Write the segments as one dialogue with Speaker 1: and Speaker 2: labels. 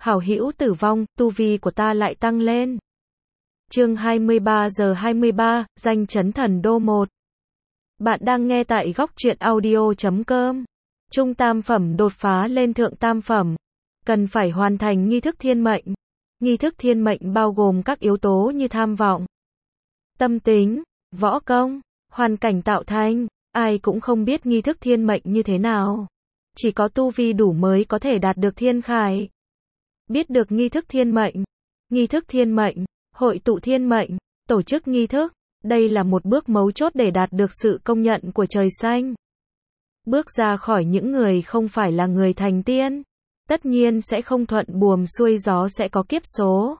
Speaker 1: Hảo hữu tử vong, tu vi của ta lại tăng lên. Chương 23 giờ 23, danh chấn thần đô 1. Bạn đang nghe tại góc truyện audio.com. Trung tam phẩm đột phá lên thượng tam phẩm. Cần phải hoàn thành nghi thức thiên mệnh. Nghi thức thiên mệnh bao gồm các yếu tố như tham vọng, tâm tính, võ công, hoàn cảnh tạo thành. Ai cũng không biết nghi thức thiên mệnh như thế nào. Chỉ có tu vi đủ mới có thể đạt được thiên khải. Biết được nghi thức thiên mệnh. Nghi thức thiên mệnh, hội tụ thiên mệnh, tổ chức nghi thức. Đây là một bước mấu chốt để đạt được sự công nhận của trời xanh. Bước ra khỏi những người không phải là người thành tiên. Tất nhiên sẽ không thuận buồm xuôi gió, sẽ có kiếp số.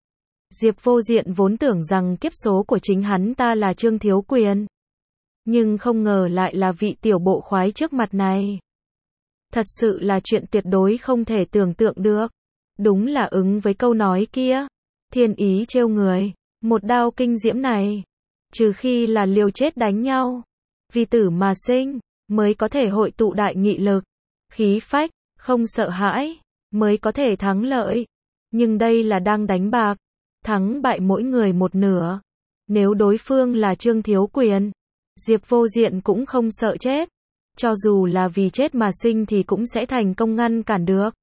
Speaker 1: Diệp Vô Diện vốn tưởng rằng kiếp số của chính hắn ta là Trương Thiếu Quyền. Nhưng không ngờ lại là vị tiểu bộ khoái trước mặt này. Thật sự là chuyện tuyệt đối không thể tưởng tượng được. Đúng là ứng với câu nói kia. Thiên ý trêu người. Một đao kinh diễm này. Trừ khi là liều chết đánh nhau. Vì tử mà sinh. Mới có thể hội tụ đại nghị lực. Khí phách. Không sợ hãi. Mới có thể thắng lợi. Nhưng đây là đang đánh bạc. Thắng bại mỗi người một nửa. Nếu đối phương là Trương Thiếu Quyền, Diệp Vô Diện cũng không sợ chết. Cho dù là vì chết mà sinh thì cũng sẽ thành công ngăn cản được.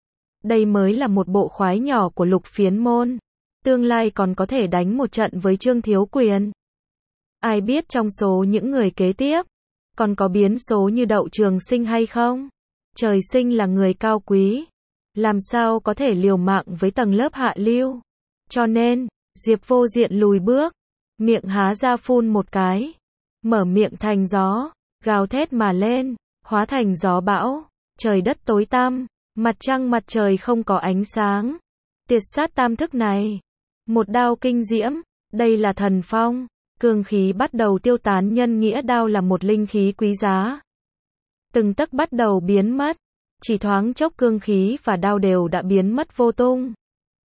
Speaker 1: Đây mới là một bộ khoái nhỏ của Lục Phiến môn. Tương lai còn có thể đánh một trận với Trương Thiếu Quyền. Ai biết trong số những người kế tiếp, còn có biến số như Đậu Trường Sinh hay không? Trời sinh là người cao quý. Làm sao có thể liều mạng với tầng lớp hạ lưu? Cho nên, Diệp Vô Diện lùi bước. Miệng há ra phun một cái. Mở miệng thành gió. Gào thét mà lên. Hóa thành gió bão. Trời đất tối tăm. Mặt trăng mặt trời không có ánh sáng. Tiệt sát tam thức này. Một đao kinh diễm. Đây là thần phong. Cương khí bắt đầu tiêu tán, nhân nghĩa đao là một linh khí quý giá. Từng tấc bắt đầu biến mất. Chỉ thoáng chốc cương khí và đao đều đã biến mất vô tung.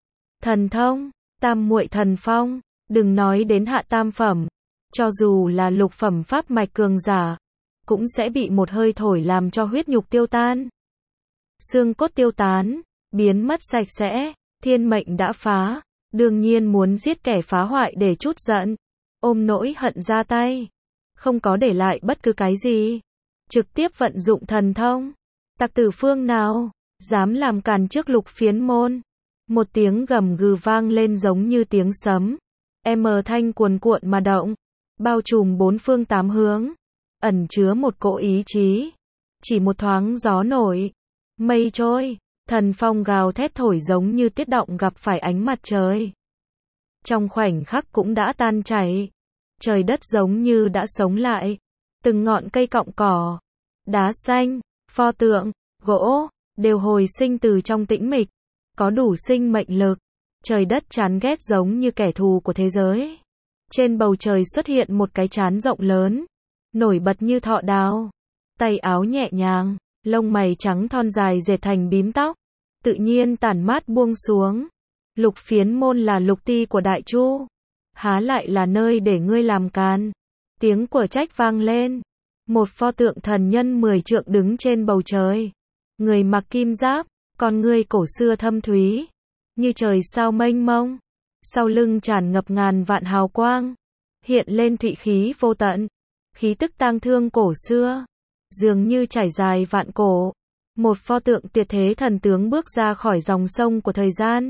Speaker 1: Thần thông, tam muội thần phong. Đừng nói đến hạ tam phẩm. Cho dù là lục phẩm pháp mạch cường giả, cũng sẽ bị một hơi thổi làm cho huyết nhục tiêu tan. Xương cốt tiêu tán, biến mất sạch sẽ. Thiên mệnh đã phá. Đương nhiên muốn giết kẻ phá hoại để trút giận. Ôm nỗi hận ra tay. Không có để lại bất cứ cái gì. Trực tiếp vận dụng thần thông. Tặc tử phương nào dám làm càn trước Lục Phiến môn. Một tiếng gầm gừ vang lên giống như tiếng sấm. Thanh cuồn cuộn mà động. Bao trùm bốn phương tám hướng. Ẩn chứa một cỗ ý chí. Chỉ một thoáng gió nổi. Mây trôi. Thần phong gào thét thổi giống như tuyết động gặp phải ánh mặt trời. Trong khoảnh khắc cũng đã tan chảy. Trời đất giống như đã sống lại. Từng ngọn cây cọng cỏ, đá xanh, pho tượng, gỗ, đều hồi sinh từ trong tĩnh mịch. Có đủ sinh mệnh lực. Trời đất chán ghét giống như kẻ thù của thế giới. Trên bầu trời xuất hiện một cái trán rộng lớn. Nổi bật như thọ đào. Tay áo nhẹ nhàng. Lông mày trắng thon dài dệt thành bím tóc. Tự nhiên tản mát buông xuống. Lục Phiến môn là lục ti của Đại Chu. Há lại là nơi để ngươi làm càn. Tiếng của trách vang lên. Một pho tượng thần nhân 10 trượng đứng trên bầu trời. Người mặc kim giáp, con ngươi cổ xưa thâm thúy. Như trời sao mênh mông. Sau lưng tràn ngập ngàn vạn hào quang. Hiện lên thụy khí vô tận. Khí tức tang thương cổ xưa. Dường như trải dài vạn cổ. Một pho tượng tuyệt thế thần tướng bước ra khỏi dòng sông của thời gian.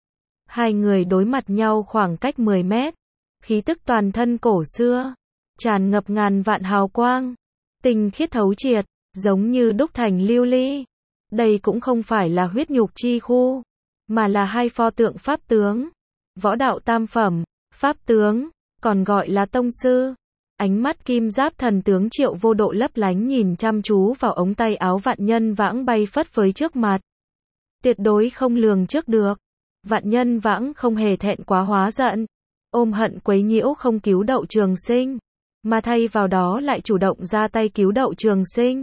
Speaker 1: Hai người đối mặt nhau khoảng cách 10 mét. Khí tức toàn thân cổ xưa. Tràn ngập ngàn vạn hào quang. Tinh khiết thấu triệt. Giống như đúc thành lưu ly. Đây cũng không phải là huyết nhục chi khu. Mà là hai pho tượng pháp tướng. Võ đạo tam phẩm. Pháp tướng. Còn gọi là tông sư. Ánh mắt kim giáp thần tướng Triệu Vô Độ lấp lánh nhìn chăm chú vào ống tay áo Vạn Nhân Vãng bay phất phới trước mặt. Tuyệt đối không lường trước được. Vạn Nhân Vãng không hề thẹn quá hóa giận. Ôm hận quấy nhiễu không cứu Đậu Trường Sinh. Mà thay vào đó lại chủ động ra tay cứu Đậu Trường Sinh.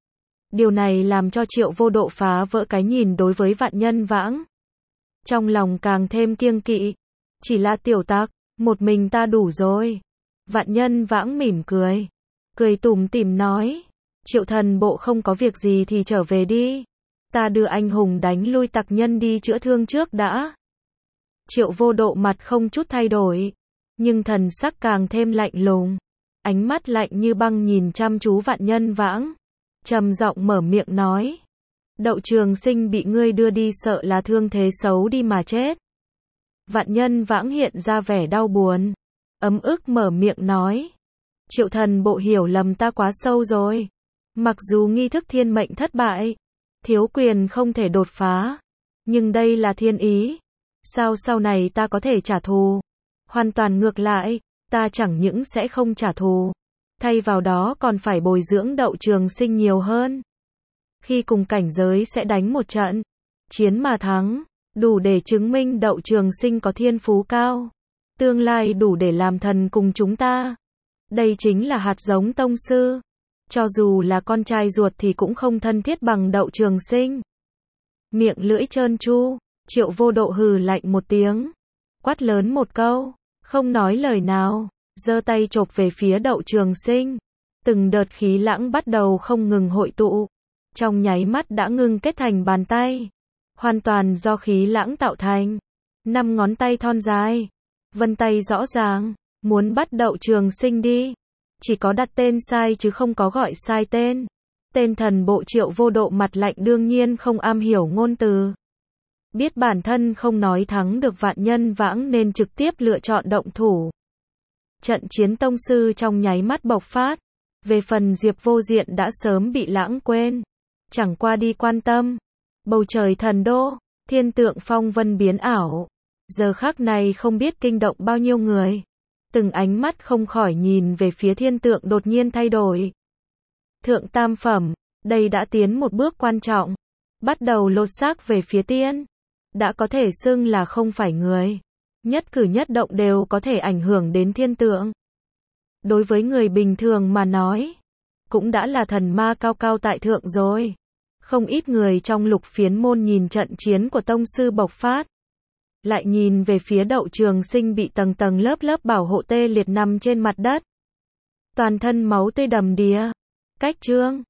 Speaker 1: Điều này làm cho Triệu Vô Độ phá vỡ cái nhìn đối với Vạn Nhân Vãng. Trong lòng càng thêm kiêng kỵ. Chỉ là tiểu tặc, một mình ta đủ rồi. Vạn Nhân Vãng mỉm cười. Cười tủm tỉm nói. Triệu thần bộ không có việc gì thì trở về đi. Ta đưa anh hùng đánh lui tặc nhân đi chữa thương trước đã. Triệu Vô Độ mặt không chút thay đổi, nhưng thần sắc càng thêm lạnh lùng. Ánh mắt lạnh như băng nhìn chăm chú Vạn Nhân Vãng. Trầm giọng mở miệng nói. Đậu Trường Sinh bị ngươi đưa đi sợ là thương thế xấu đi mà chết. Vạn Nhân Vãng hiện ra vẻ đau buồn. Ấm ức mở miệng nói. Triệu thần bộ hiểu lầm ta quá sâu rồi. Mặc dù nghi thức thiên mệnh thất bại, thiếu quyền không thể đột phá, nhưng đây là thiên ý. Sao sau này ta có thể trả thù? Hoàn toàn ngược lại, ta chẳng những sẽ không trả thù, thay vào đó còn phải bồi dưỡng Đậu Trường Sinh nhiều hơn. Khi cùng cảnh giới sẽ đánh một trận, chiến mà thắng, đủ để chứng minh Đậu Trường Sinh có thiên phú cao, tương lai đủ để làm thần cùng chúng ta. Đây chính là hạt giống tông sư. Cho dù là con trai ruột thì cũng không thân thiết bằng Đậu Trường Sinh. Miệng lưỡi trơn tru, Triệu Vô Độ hừ lạnh một tiếng, quát lớn một câu, không nói lời nào, giơ tay chộp về phía Đậu Trường Sinh. Từng đợt khí lãng bắt đầu không ngừng hội tụ, trong nháy mắt đã ngưng kết thành bàn tay, hoàn toàn do khí lãng tạo thành. 5 ngón tay thon dài, vân tay rõ ràng, muốn bắt Đậu Trường Sinh đi. Chỉ có đặt tên sai chứ không có gọi sai tên. Tên thần bộ Triệu Vô Độ mặt lạnh đương nhiên không am hiểu ngôn từ. Biết bản thân không nói thắng được Vạn Nhân Vãng nên trực tiếp lựa chọn động thủ. Trận chiến tông sư trong nháy mắt bộc phát. Về phần Diệp Vô Diện đã sớm bị lãng quên. Chẳng qua đi quan tâm. Bầu trời thần đô, thiên tượng phong vân biến ảo. Giờ khắc này không biết kinh động bao nhiêu người. Từng ánh mắt không khỏi nhìn về phía thiên tượng đột nhiên thay đổi. Thượng tam phẩm, đây đã tiến một bước quan trọng. Bắt đầu lột xác về phía tiên. Đã có thể xưng là không phải người. Nhất cử nhất động đều có thể ảnh hưởng đến thiên tượng. Đối với người bình thường mà nói, cũng đã là thần ma cao cao tại thượng rồi. Không ít người trong Lục Phiến môn nhìn trận chiến của tông sư bộc phát. Lại nhìn về phía Đậu Trường Sinh bị tầng tầng lớp lớp bảo hộ tê liệt nằm trên mặt đất. Toàn thân máu tươi đầm đìa. Cách chương